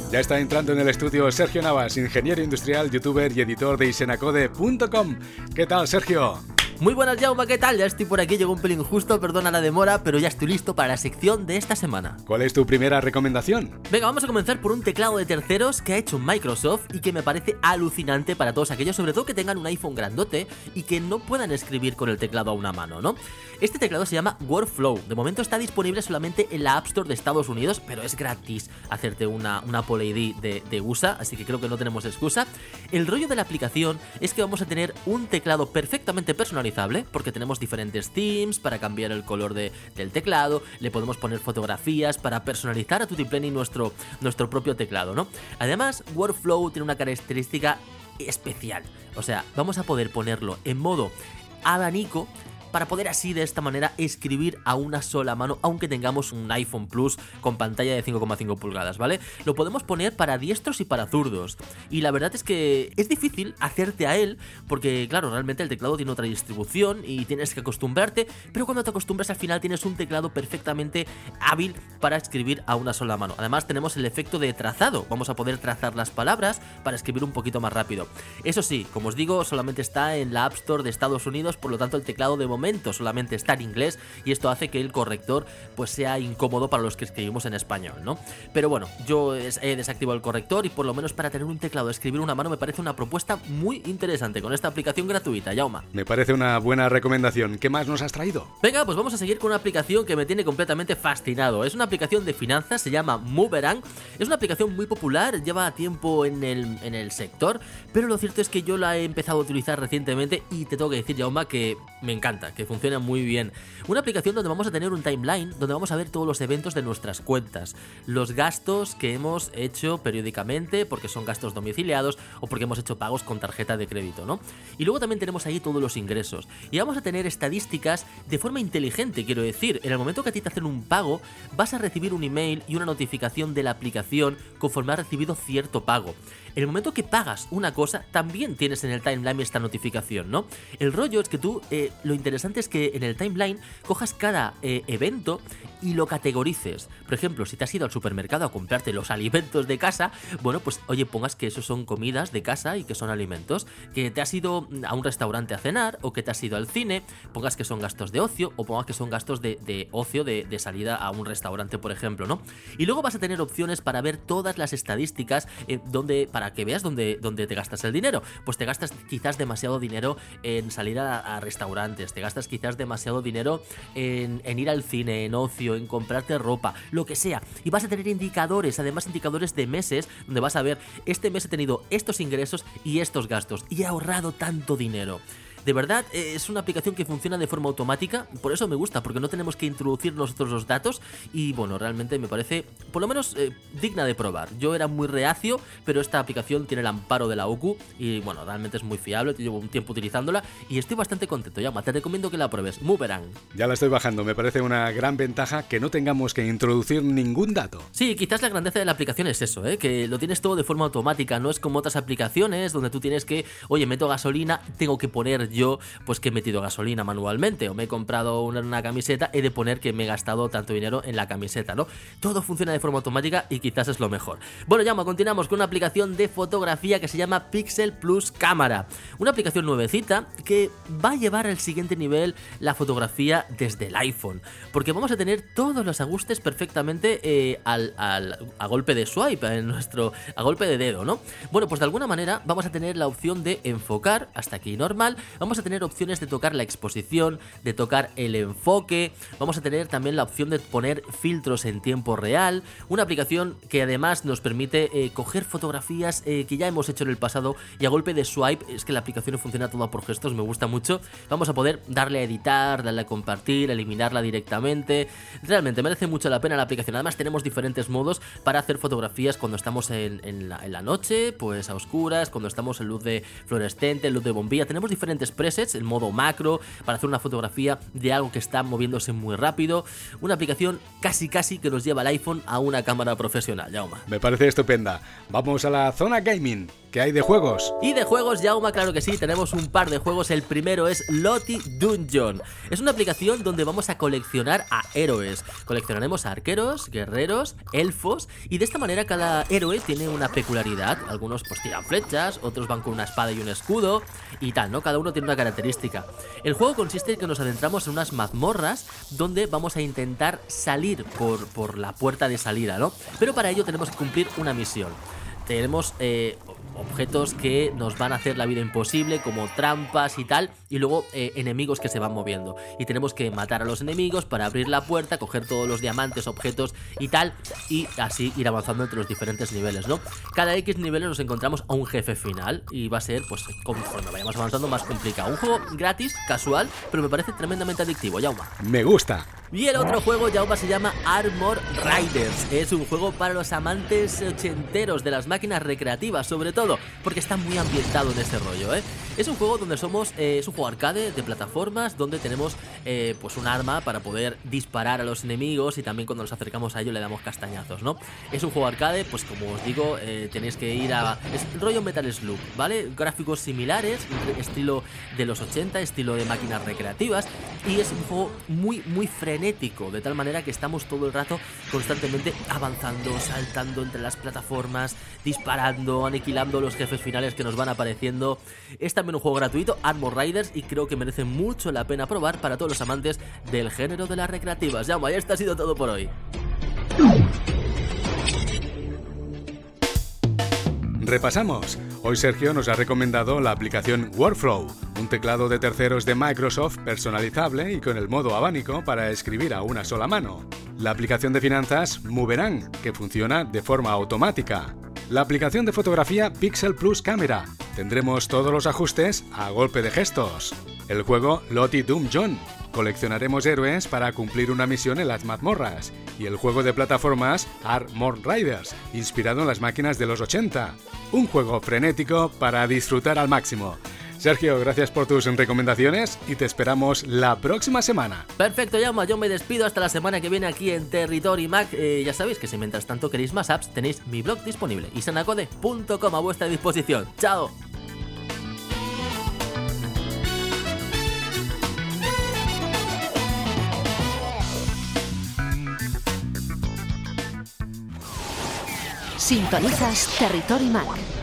Ya está entrando en el estudio Sergio Navas, ingeniero industrial, youtuber y editor de isenacode.com. ¿Qué tal, Sergio? Muy buenas, Jaume, ¿qué tal? Ya estoy por aquí, llegó un pelín justo, perdona la demora, pero ya estoy listo para la sección de esta semana. ¿Cuál es tu primera recomendación? Venga, vamos a comenzar por un teclado de terceros que ha hecho Microsoft y que me parece alucinante para todos aquellos, sobre todo que tengan un iPhone grandote y que no puedan escribir con el teclado a una mano, ¿no? Este teclado se llama Workflow, de momento está disponible solamente en la App Store de Estados Unidos, pero es gratis hacerte una Apple ID de USA, así que creo que no tenemos excusa. El rollo de la aplicación es que vamos a tener un teclado perfectamente personalizable, porque tenemos diferentes themes para cambiar el color del teclado, le podemos poner fotografías para personalizar a tutipleni nuestro propio teclado, ¿no? Además, Workflow tiene una característica especial, o sea, vamos a poder ponerlo en modo abanico para poder así de esta manera escribir a una sola mano, aunque tengamos un iPhone Plus con pantalla de 5,5 pulgadas, ¿vale? Lo podemos poner para diestros y para zurdos, y la verdad es que es difícil hacerte a él, porque claro, realmente el teclado tiene otra distribución y tienes que acostumbrarte, pero cuando te acostumbras al final tienes un teclado perfectamente hábil para escribir a una sola mano. Además tenemos el efecto de trazado, vamos a poder trazar las palabras para escribir un poquito más rápido. Eso sí, como os digo, solamente está en la App Store de Estados Unidos, por lo tanto el teclado de momento solamente está en inglés y esto hace que el corrector pues sea incómodo para los que escribimos en español, ¿no? Pero bueno, yo he desactivado el corrector y por lo menos para tener un teclado de escribir una mano me parece una propuesta muy interesante con esta aplicación gratuita, Jaume. Me parece una buena recomendación. ¿Qué más nos has traído? Venga, pues vamos a seguir con una aplicación que me tiene completamente fascinado. Es una aplicación de finanzas, se llama Moverang. Es una aplicación muy popular, lleva tiempo en el sector, pero lo cierto es que yo la he empezado a utilizar recientemente y te tengo que decir, Jaume, que me encanta, que funciona muy bien. Una aplicación donde vamos a tener un timeline, donde vamos a ver todos los eventos de nuestras cuentas, los gastos que hemos hecho periódicamente, porque son gastos domiciliados o porque hemos hecho pagos con tarjeta de crédito, ¿no? Y luego también tenemos ahí todos los ingresos. Y vamos a tener estadísticas de forma inteligente, quiero decir. En el momento que a ti te hacen un pago, vas a recibir un email y una notificación de la aplicación conforme has recibido cierto pago. En el momento que pagas una cosa, también tienes en el timeline esta notificación, ¿no? El rollo es que tú, lo interesante es que en el timeline cojas cada evento y lo categorices. Por ejemplo, si te has ido al supermercado a comprarte los alimentos de casa, bueno, pues oye, pongas que esos son comidas de casa y que son alimentos. Que te has ido a un restaurante a cenar o que te has ido al cine, pongas que son gastos de ocio o pongas que son gastos de ocio de salida a un restaurante, por ejemplo, ¿no? Y luego vas a tener opciones para ver todas las estadísticas para que veas dónde te gastas el dinero. Pues te gastas quizás demasiado dinero en salir a restaurantes, te gastas quizás demasiado dinero en ir al cine, en ocio, en comprarte ropa, lo que sea. Y vas a tener indicadores, además indicadores de meses, donde vas a ver, este mes he tenido estos ingresos y estos gastos y he ahorrado tanto dinero. De verdad, es una aplicación que funciona de forma automática, por eso me gusta, porque no tenemos que introducir nosotros los datos y bueno, realmente me parece, por lo menos, digna de probar. Yo era muy reacio, pero esta aplicación tiene el amparo de la OCU y bueno, realmente es muy fiable, llevo un tiempo utilizándola y estoy bastante contento. Llama, te recomiendo que la pruebes, Moverang. Ya la estoy bajando, me parece una gran ventaja que no tengamos que introducir ningún dato. Sí, quizás la grandeza de la aplicación es eso, que lo tienes todo de forma automática, no es como otras aplicaciones donde tú tienes que, oye, meto gasolina, tengo que poner yo pues que he metido gasolina manualmente o me he comprado una camiseta, he de poner que me he gastado tanto dinero en la camiseta, ¿no? Todo funciona de forma automática y quizás es lo mejor. Bueno, ya continuamos con una aplicación de fotografía que se llama Pixel Plus Cámara, una aplicación nuevecita que va a llevar al siguiente nivel la fotografía desde el iPhone, porque vamos a tener todos los ajustes perfectamente a golpe de swipe, a golpe de dedo, ¿no? Bueno, pues de alguna manera vamos a tener la opción de enfocar, hasta aquí normal, vamos a tener opciones de tocar la exposición, de tocar el enfoque, vamos a tener también la opción de poner filtros en tiempo real, una aplicación que además nos permite coger fotografías que ya hemos hecho en el pasado y a golpe de swipe, es que la aplicación funciona toda por gestos, me gusta mucho, vamos a poder darle a editar, darle a compartir, eliminarla directamente, realmente merece mucho la pena la aplicación. Además tenemos diferentes modos para hacer fotografías cuando estamos en la noche, pues a oscuras, cuando estamos en luz de fluorescente, en luz de bombilla, tenemos diferentes presets, el modo macro, para hacer una fotografía de algo que está moviéndose muy rápido. Una aplicación casi que nos lleva el iPhone a una cámara profesional, Jaume. Me parece estupenda. Vamos a la zona gaming. ¿qué hay de juegos? Y de juegos, Jaume, claro que sí, tenemos un par de juegos. El primero es Loti Dungeon. Es una aplicación donde vamos a coleccionar a héroes. Coleccionaremos a arqueros, guerreros, elfos, y de esta manera cada héroe tiene una peculiaridad. Algunos pues tiran flechas, otros van con una espada y un escudo y tal, ¿no? Cada uno tiene una característica. El juego consiste en que nos adentramos en unas mazmorras donde vamos a intentar salir por la puerta de salida, ¿no? Pero para ello tenemos que cumplir una misión. Tenemos objetos que nos van a hacer la vida imposible, como trampas y tal, y luego enemigos que se van moviendo. Y tenemos que matar a los enemigos para abrir la puerta, coger todos los diamantes, objetos y tal, y así ir avanzando entre los diferentes niveles, ¿no? Cada X niveles nos encontramos a un jefe final y va a ser, pues, conforme vayamos avanzando, más complicado. Un juego gratis, casual, pero me parece tremendamente adictivo, Jaume. Me gusta. Y el otro juego, Jaume, se llama Armor Riders. Es un juego para los amantes ochenteros de las máquinas recreativas, sobre todo, porque está muy ambientado en ese rollo, ¿eh? Es un juego donde somos, es un juego arcade de plataformas, donde tenemos pues un arma para poder disparar a los enemigos, y también cuando nos acercamos a ello le damos castañazos, ¿no? Es un juego arcade, pues como os digo, tenéis que ir a... es rollo Metal Slug, ¿vale? Gráficos similares, estilo de los 80, estilo de máquinas recreativas, y es un juego muy frenético, de tal manera que estamos todo el rato constantemente avanzando, saltando entre las plataformas, disparando, aniquilando los jefes finales que nos van apareciendo. Es también un juego gratuito, Armor Riders, y creo que merece mucho la pena probar para todos los amantes del género de las recreativas. Ya, esto ha sido todo por hoy. Repasamos. Hoy Sergio nos ha recomendado la aplicación Workflow, un teclado de terceros de Microsoft personalizable y con el modo abanico para escribir a una sola mano. La aplicación de finanzas Moverang, que funciona de forma automática. La aplicación de fotografía Pixel Plus Camera. Tendremos todos los ajustes a golpe de gestos. El juego Loti Dungeon. Coleccionaremos héroes para cumplir una misión en las mazmorras. Y el juego de plataformas Armor Riders, inspirado en las máquinas de los 80. Un juego frenético para disfrutar al máximo. Sergio, gracias por tus recomendaciones y te esperamos la próxima semana. Perfecto, Jaume, yo me despido hasta la semana que viene aquí en Territory Mac. Ya sabéis que si mientras tanto queréis más apps, tenéis mi blog disponible, isenacode.com, a vuestra disposición. ¡Chao! Sintonizas Territory Mac.